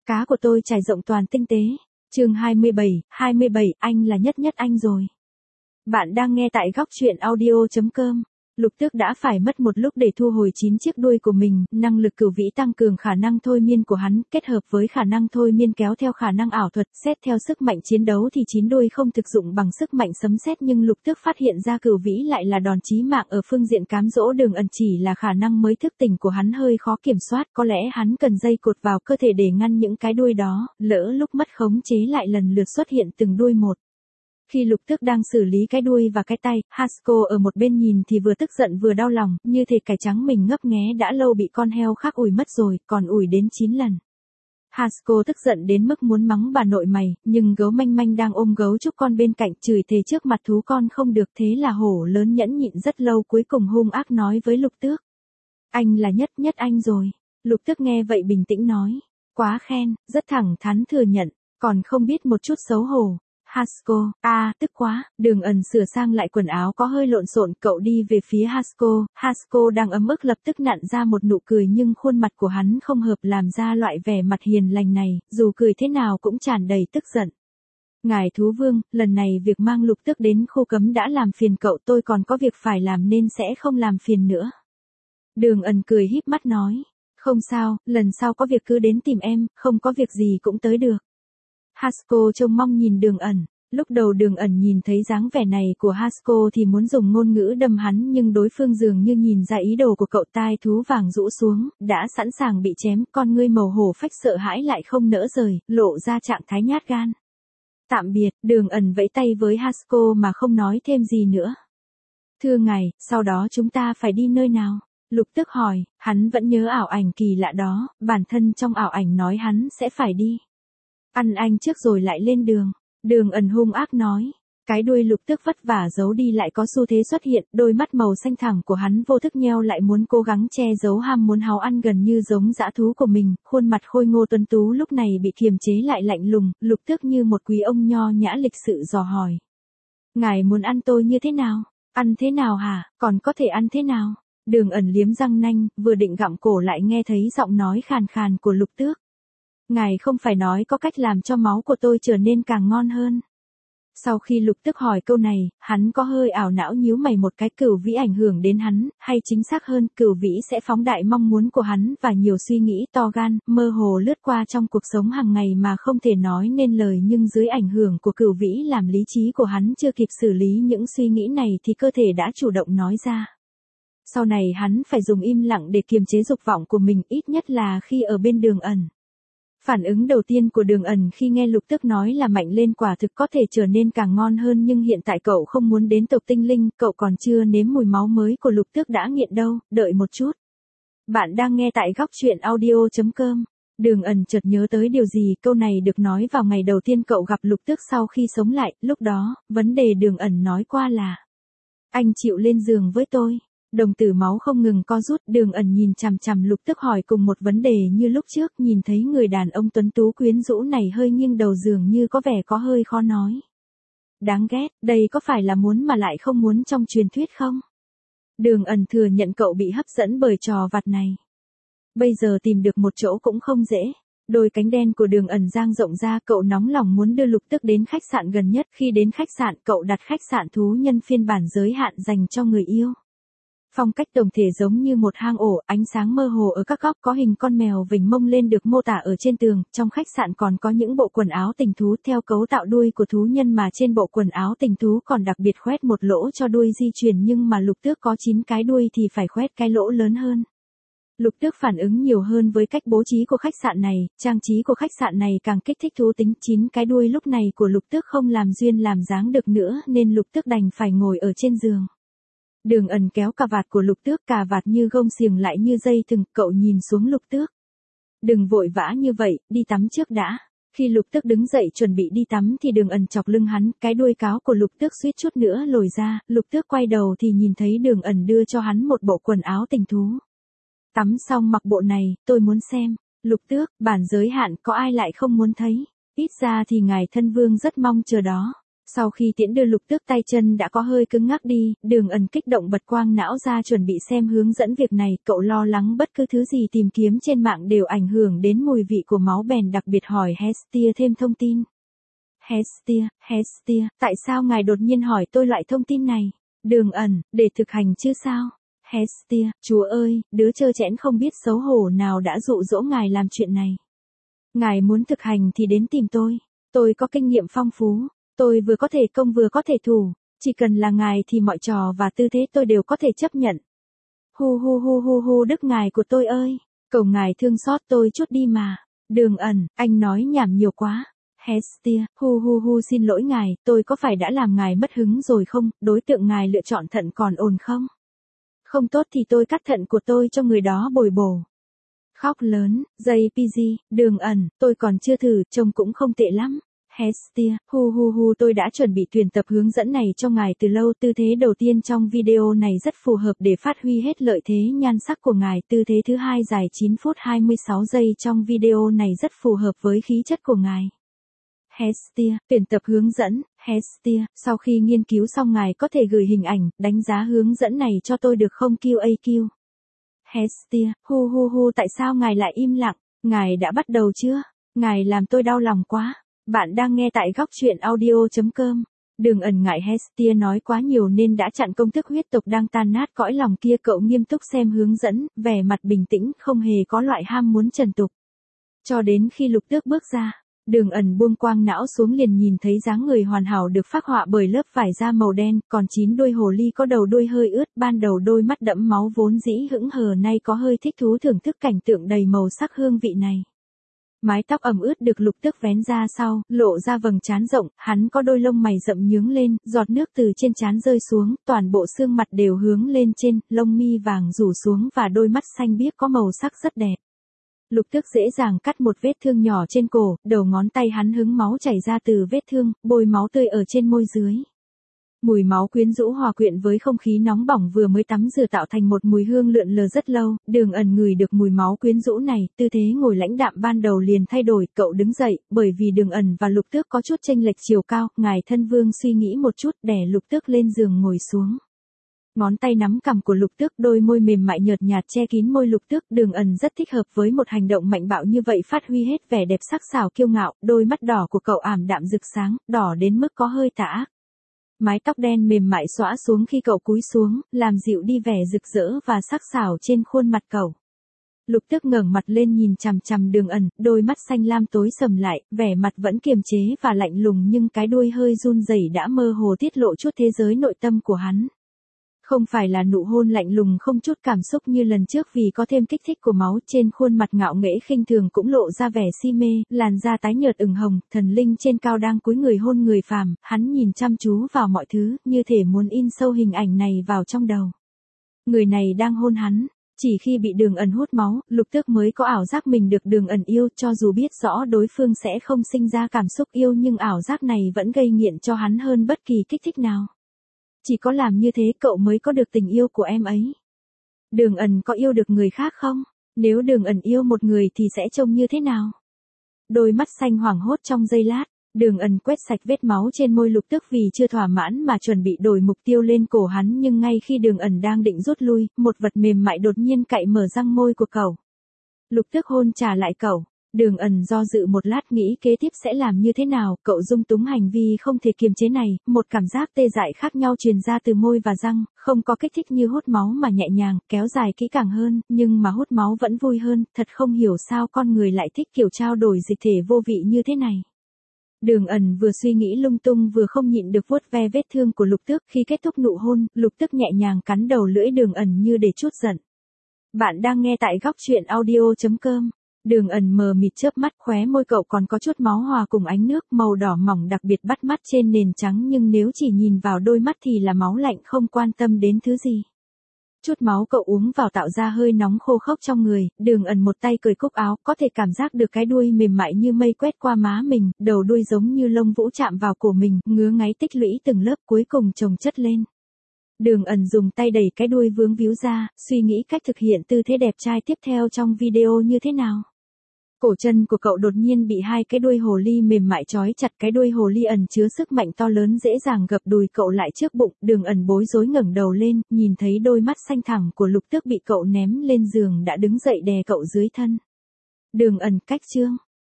Cá của tôi trải rộng toàn tinh tế. Chương 27, anh là nhất nhất anh rồi. Bạn đang nghe tại góc truyện audio.com. Lục Tước đã phải mất một lúc để thu hồi 9 chiếc đuôi của mình, năng lực cửu vĩ tăng cường khả năng thôi miên của hắn, kết hợp với khả năng thôi miên kéo theo khả năng ảo thuật, xét theo sức mạnh chiến đấu thì 9 đuôi không thực dụng bằng sức mạnh sấm sét, nhưng Lục Tước phát hiện ra cửu vĩ lại là đòn chí mạng ở phương diện cám dỗ Đường Ẩn, chỉ là khả năng mới thức tỉnh của hắn hơi khó kiểm soát, có lẽ hắn cần dây cột vào cơ thể để ngăn những cái đuôi đó, lỡ lúc mất khống chế lại lần lượt xuất hiện từng đuôi một. Khi Lục Tước đang xử lý cái đuôi và cái tay, Hasko ở một bên nhìn thì vừa tức giận vừa đau lòng, như thể cải trắng mình ngấp nghé đã lâu bị con heo khác ủi mất rồi, còn ủi đến 9 lần. Hasko tức giận đến mức muốn mắng bà nội mày, nhưng gấu manh manh đang ôm gấu trúc con bên cạnh chửi thề trước mặt thú con không được, thế là hổ lớn nhẫn nhịn rất lâu cuối cùng hung ác nói với Lục Tước. Anh là nhất nhất anh rồi. Lục Tước nghe vậy bình tĩnh nói. Quá khen, rất thẳng thắn thừa nhận, còn không biết một chút xấu hổ. Hasko, tức quá. Đường Ẩn sửa sang lại quần áo có hơi lộn xộn, cậu đi về phía Hasko. Hasko đang ấm ức lập tức nặn ra một nụ cười, nhưng khuôn mặt của hắn không hợp làm ra loại vẻ mặt hiền lành này, dù cười thế nào cũng tràn đầy tức giận. Ngài thú vương, lần này việc mang Lục Tước đến khu cấm đã làm phiền cậu, tôi còn có việc phải làm nên sẽ không làm phiền nữa. Đường Ẩn cười híp mắt nói. Không sao, lần sau có việc cứ đến tìm em, không có việc gì cũng tới được. Hasko trông mong nhìn Đường Ẩn. Lúc đầu Đường Ẩn nhìn thấy dáng vẻ này của Hasko thì muốn dùng ngôn ngữ đâm hắn, nhưng đối phương dường như nhìn ra ý đồ của cậu, tai thú vàng rũ xuống, đã sẵn sàng bị chém, con ngươi màu hổ phách sợ hãi lại không nỡ rời, lộ ra trạng thái nhát gan. Tạm biệt, Đường Ẩn vẫy tay với Hasko mà không nói thêm gì nữa. Thưa ngài, sau đó chúng ta phải đi nơi nào? Lục Tước hỏi, hắn vẫn nhớ ảo ảnh kỳ lạ đó, bản thân trong ảo ảnh nói hắn sẽ phải đi. Ăn anh trước rồi lại lên đường. Đường Ẩn hung ác nói. Cái đuôi Lục Tước vất vả giấu đi lại có xu thế xuất hiện, đôi mắt màu xanh thẳm của hắn vô thức nheo lại, muốn cố gắng che giấu ham muốn háo ăn gần như giống dã thú của mình, khuôn mặt khôi ngô tuấn tú lúc này bị kiềm chế lại lạnh lùng, Lục Tước như một quý ông nho nhã lịch sự dò hỏi. Ngài muốn ăn tôi như thế nào? Ăn thế nào hả? Còn có thể ăn thế nào? Đường Ẩn liếm răng nanh, vừa định gặm cổ lại nghe thấy giọng nói khàn khàn của Lục Tước. Ngài không phải nói có cách làm cho máu của tôi trở nên càng ngon hơn. Sau khi Lục Tước hỏi câu này, hắn có hơi ảo não nhíu mày một cái, cửu vĩ ảnh hưởng đến hắn, hay chính xác hơn, cửu vĩ sẽ phóng đại mong muốn của hắn và nhiều suy nghĩ to gan, mơ hồ lướt qua trong cuộc sống hàng ngày mà không thể nói nên lời, nhưng dưới ảnh hưởng của cửu vĩ làm lý trí của hắn chưa kịp xử lý những suy nghĩ này thì cơ thể đã chủ động nói ra. Sau này hắn phải dùng im lặng để kiềm chế dục vọng của mình, ít nhất là khi ở bên Đường Ẩn. Phản ứng đầu tiên của Đường Ẩn khi nghe Lục Tước nói là mạnh lên quả thực có thể trở nên càng ngon hơn, nhưng hiện tại cậu không muốn đến tộc tinh linh, cậu còn chưa nếm mùi máu mới của Lục Tước đã nghiện đâu, đợi một chút. Bạn đang nghe tại góc truyện audio.com. Đường Ẩn chợt nhớ tới điều gì, câu này được nói vào ngày đầu tiên cậu gặp Lục Tước sau khi sống lại, lúc đó, vấn đề Đường Ẩn nói qua là: Anh chịu lên giường với tôi. Đồng tử máu không ngừng co rút, Đường Ẩn nhìn chằm chằm Lục Tước hỏi cùng một vấn đề như lúc trước, nhìn thấy người đàn ông tuấn tú quyến rũ này hơi nghiêng đầu dường như có vẻ có hơi khó nói. Đáng ghét, đây có phải là muốn mà lại không muốn trong truyền thuyết không? Đường Ẩn thừa nhận cậu bị hấp dẫn bởi trò vặt này. Bây giờ tìm được một chỗ cũng không dễ. Đôi cánh đen của Đường Ẩn dang rộng ra, cậu nóng lòng muốn đưa Lục Tước đến khách sạn gần nhất. Khi đến khách sạn, cậu đặt khách sạn thú nhân phiên bản giới hạn dành cho người yêu. Phong cách tổng thể giống như một hang ổ, ánh sáng mơ hồ ở các góc, có hình con mèo vểnh mông lên được mô tả ở trên tường. Trong khách sạn còn có những bộ quần áo tình thú theo cấu tạo đuôi của thú nhân, mà trên bộ quần áo tình thú còn đặc biệt khoét một lỗ cho đuôi di chuyển, nhưng mà Lục Tước có 9 cái đuôi thì phải khoét cái lỗ lớn hơn. Lục Tước phản ứng nhiều hơn với cách bố trí của khách sạn này, trang trí của khách sạn này càng kích thích thú tính. 9 cái đuôi lúc này của Lục Tước không làm duyên làm dáng được nữa nên Lục Tước đành phải ngồi ở trên giường. Đường Ẩn kéo cà vạt của Lục Tước, cà vạt như gông xiềng lại như dây thừng, cậu nhìn xuống Lục Tước. Đừng vội vã như vậy, đi tắm trước đã. Khi Lục Tước đứng dậy chuẩn bị đi tắm thì Đường Ẩn chọc lưng hắn, cái đuôi cáo của Lục Tước suýt chút nữa lồi ra, Lục Tước quay đầu thì nhìn thấy Đường Ẩn đưa cho hắn một bộ quần áo tình thú. Tắm xong mặc bộ này, tôi muốn xem. Lục Tước, bản giới hạn có ai lại không muốn thấy, ít ra thì ngài thân vương rất mong chờ đó. Sau khi tiễn đưa Lục Tước tay chân đã có hơi cứng ngắc đi, Đường Ẩn kích động bật quang não ra chuẩn bị xem hướng dẫn việc này, cậu lo lắng bất cứ thứ gì tìm kiếm trên mạng đều ảnh hưởng đến mùi vị của máu bèn đặc biệt hỏi Hestia thêm thông tin. Hestia, tại sao ngài đột nhiên hỏi tôi loại thông tin này? Đường Ẩn, để thực hành chứ sao? Hestia, chúa ơi, đứa trơ trẽn không biết xấu hổ nào đã dụ dỗ ngài làm chuyện này. Ngài muốn thực hành thì đến tìm tôi có kinh nghiệm phong phú. Tôi vừa có thể công vừa có thể thủ, chỉ cần là ngài thì mọi trò và tư thế tôi đều có thể chấp nhận. Hu đức ngài của tôi ơi, cầu ngài thương xót tôi chút đi mà. Đường Ẩn, anh nói nhảm nhiều quá. Hestia, xin lỗi ngài, tôi có phải đã làm ngài mất hứng rồi không, đối tượng ngài lựa chọn thận còn ổn không? Không tốt thì tôi cắt thận của tôi cho người đó bồi bổ. Khóc lớn, JPG, Đường Ẩn, tôi còn chưa thử, trông cũng không tệ lắm. Hestia, tôi đã chuẩn bị tuyển tập hướng dẫn này cho ngài từ lâu. Tư thế đầu tiên trong video này rất phù hợp để phát huy hết lợi thế nhan sắc của ngài. Tư thế thứ hai dài 9 phút 26 giây trong video này rất phù hợp với khí chất của ngài. Hestia, tuyển tập hướng dẫn. Hestia, sau khi nghiên cứu xong ngài có thể gửi hình ảnh, đánh giá hướng dẫn này cho tôi được không QAQ? Hestia, tại sao ngài lại im lặng? Ngài đã bắt đầu chưa? Ngài làm tôi đau lòng quá. Bạn đang nghe tại góc truyện audio.com. Đường Ẩn ngại Hestia nói quá nhiều nên đã chặn công thức huyết tộc đang tan nát cõi lòng kia. Cậu nghiêm túc xem hướng dẫn, vẻ mặt bình tĩnh, không hề có loại ham muốn trần tục. Cho đến khi Lục Tước bước ra, Đường Ẩn buông quang não xuống liền nhìn thấy dáng người hoàn hảo được phác họa bởi lớp vải da màu đen, còn 9 đuôi hồ ly có đầu đuôi hơi ướt, ban đầu đôi mắt đẫm máu vốn dĩ hững hờ nay có hơi thích thú thưởng thức cảnh tượng đầy màu sắc hương vị này. Mái tóc ẩm ướt được Lục Tước vén ra sau, lộ ra vầng trán rộng, hắn có đôi lông mày rậm nhướng lên, giọt nước từ trên trán rơi xuống, toàn bộ xương mặt đều hướng lên trên, lông mi vàng rủ xuống và đôi mắt xanh biếc có màu sắc rất đẹp. Lục Tước dễ dàng cắt một vết thương nhỏ trên cổ, đầu ngón tay hắn hứng máu chảy ra từ vết thương, bôi máu tươi ở trên môi dưới. Mùi máu quyến rũ hòa quyện với không khí nóng bỏng vừa mới tắm rửa tạo thành một mùi hương lượn lờ rất lâu. Đường Ẩn ngửi được mùi máu quyến rũ này, tư thế ngồi lãnh đạm ban đầu liền thay đổi, cậu đứng dậy, bởi vì Đường Ẩn và Lục Tước có chút chênh lệch chiều cao, ngài thân vương suy nghĩ một chút, đè Lục Tước lên giường ngồi xuống. Ngón tay nắm cằm của Lục Tước, đôi môi mềm mại nhợt nhạt che kín môi Lục Tước. Đường Ẩn rất thích hợp với một hành động mạnh bạo như vậy, phát huy hết vẻ đẹp sắc sảo kiêu ngạo, đôi mắt đỏ của cậu ảm đạm rực sáng, đỏ đến mức có hơi tà ác. Mái tóc đen mềm mại xõa xuống khi cậu cúi xuống, làm dịu đi vẻ rực rỡ và sắc sảo trên khuôn mặt cậu. Lục Tước ngẩng mặt lên nhìn chằm chằm Đường Ẩn, đôi mắt xanh lam tối sầm lại, vẻ mặt vẫn kiềm chế và lạnh lùng nhưng cái đuôi hơi run rẩy đã mơ hồ tiết lộ chút thế giới nội tâm của hắn. Không phải là nụ hôn lạnh lùng không chút cảm xúc như lần trước vì có thêm kích thích của máu, trên khuôn mặt ngạo nghễ khinh thường cũng lộ ra vẻ si mê, làn da tái nhợt ửng hồng, thần linh trên cao đang cúi người hôn người phàm, hắn nhìn chăm chú vào mọi thứ, như thể muốn in sâu hình ảnh này vào trong đầu. Người này đang hôn hắn. Chỉ khi bị Đường Ẩn hút máu, Lục Tước mới có ảo giác mình được Đường Ẩn yêu, cho dù biết rõ đối phương sẽ không sinh ra cảm xúc yêu nhưng ảo giác này vẫn gây nghiện cho hắn hơn bất kỳ kích thích nào. Chỉ có làm như thế cậu mới có được tình yêu của em ấy. Đường Ẩn có yêu được người khác không? Nếu Đường Ẩn yêu một người thì sẽ trông như thế nào? Đôi mắt xanh hoảng hốt trong giây lát, Đường Ẩn quét sạch vết máu trên môi Lục Tước vì chưa thỏa mãn mà chuẩn bị đổi mục tiêu lên cổ hắn, nhưng ngay khi Đường Ẩn đang định rút lui, một vật mềm mại đột nhiên cạy mở răng môi của cậu. Lục Tước hôn trả lại cậu. Đường Ẩn do dự một lát nghĩ kế tiếp sẽ làm như thế nào, cậu dung túng hành vi không thể kiềm chế này, một cảm giác tê dại khác nhau truyền ra từ môi và răng, không có kích thích như hút máu mà nhẹ nhàng, kéo dài kỹ càng hơn, nhưng mà hút máu vẫn vui hơn, thật không hiểu sao con người lại thích kiểu trao đổi dịch thể vô vị như thế này. Đường Ẩn vừa suy nghĩ lung tung vừa không nhịn được vuốt ve vết thương của Lục Tước, khi kết thúc nụ hôn, Lục Tước nhẹ nhàng cắn đầu lưỡi Đường Ẩn như để trút giận. Bạn đang nghe tại góc truyện audio.com. Đường Ẩn mờ mịt chớp mắt, khóe môi cậu còn có chút máu hòa cùng ánh nước màu đỏ mỏng đặc biệt bắt mắt trên nền trắng, nhưng nếu chỉ nhìn vào đôi mắt thì là máu lạnh, không quan tâm đến thứ gì. Chút máu cậu uống vào tạo ra hơi nóng khô khốc trong người. Đường Ẩn một tay cởi cúc áo, có thể cảm giác được cái đuôi mềm mại như mây quét qua má mình, đầu đuôi giống như lông vũ chạm vào cổ mình, ngứa ngáy tích lũy từng lớp cuối cùng chồng chất lên. Đường Ẩn dùng tay đẩy cái đuôi vướng víu ra, suy nghĩ cách thực hiện tư thế đẹp trai tiếp theo trong video như thế nào. Cổ chân của cậu đột nhiên bị hai cái đuôi hồ ly mềm mại trói chặt, cái đuôi hồ ly ẩn chứa sức mạnh to lớn dễ dàng gập đùi cậu lại trước bụng. Đường Ẩn bối rối ngẩng đầu lên, nhìn thấy đôi mắt xanh thẳm của Lục Tước bị cậu ném lên giường đã đứng dậy đè cậu dưới thân. Đường Ẩn, cách chương.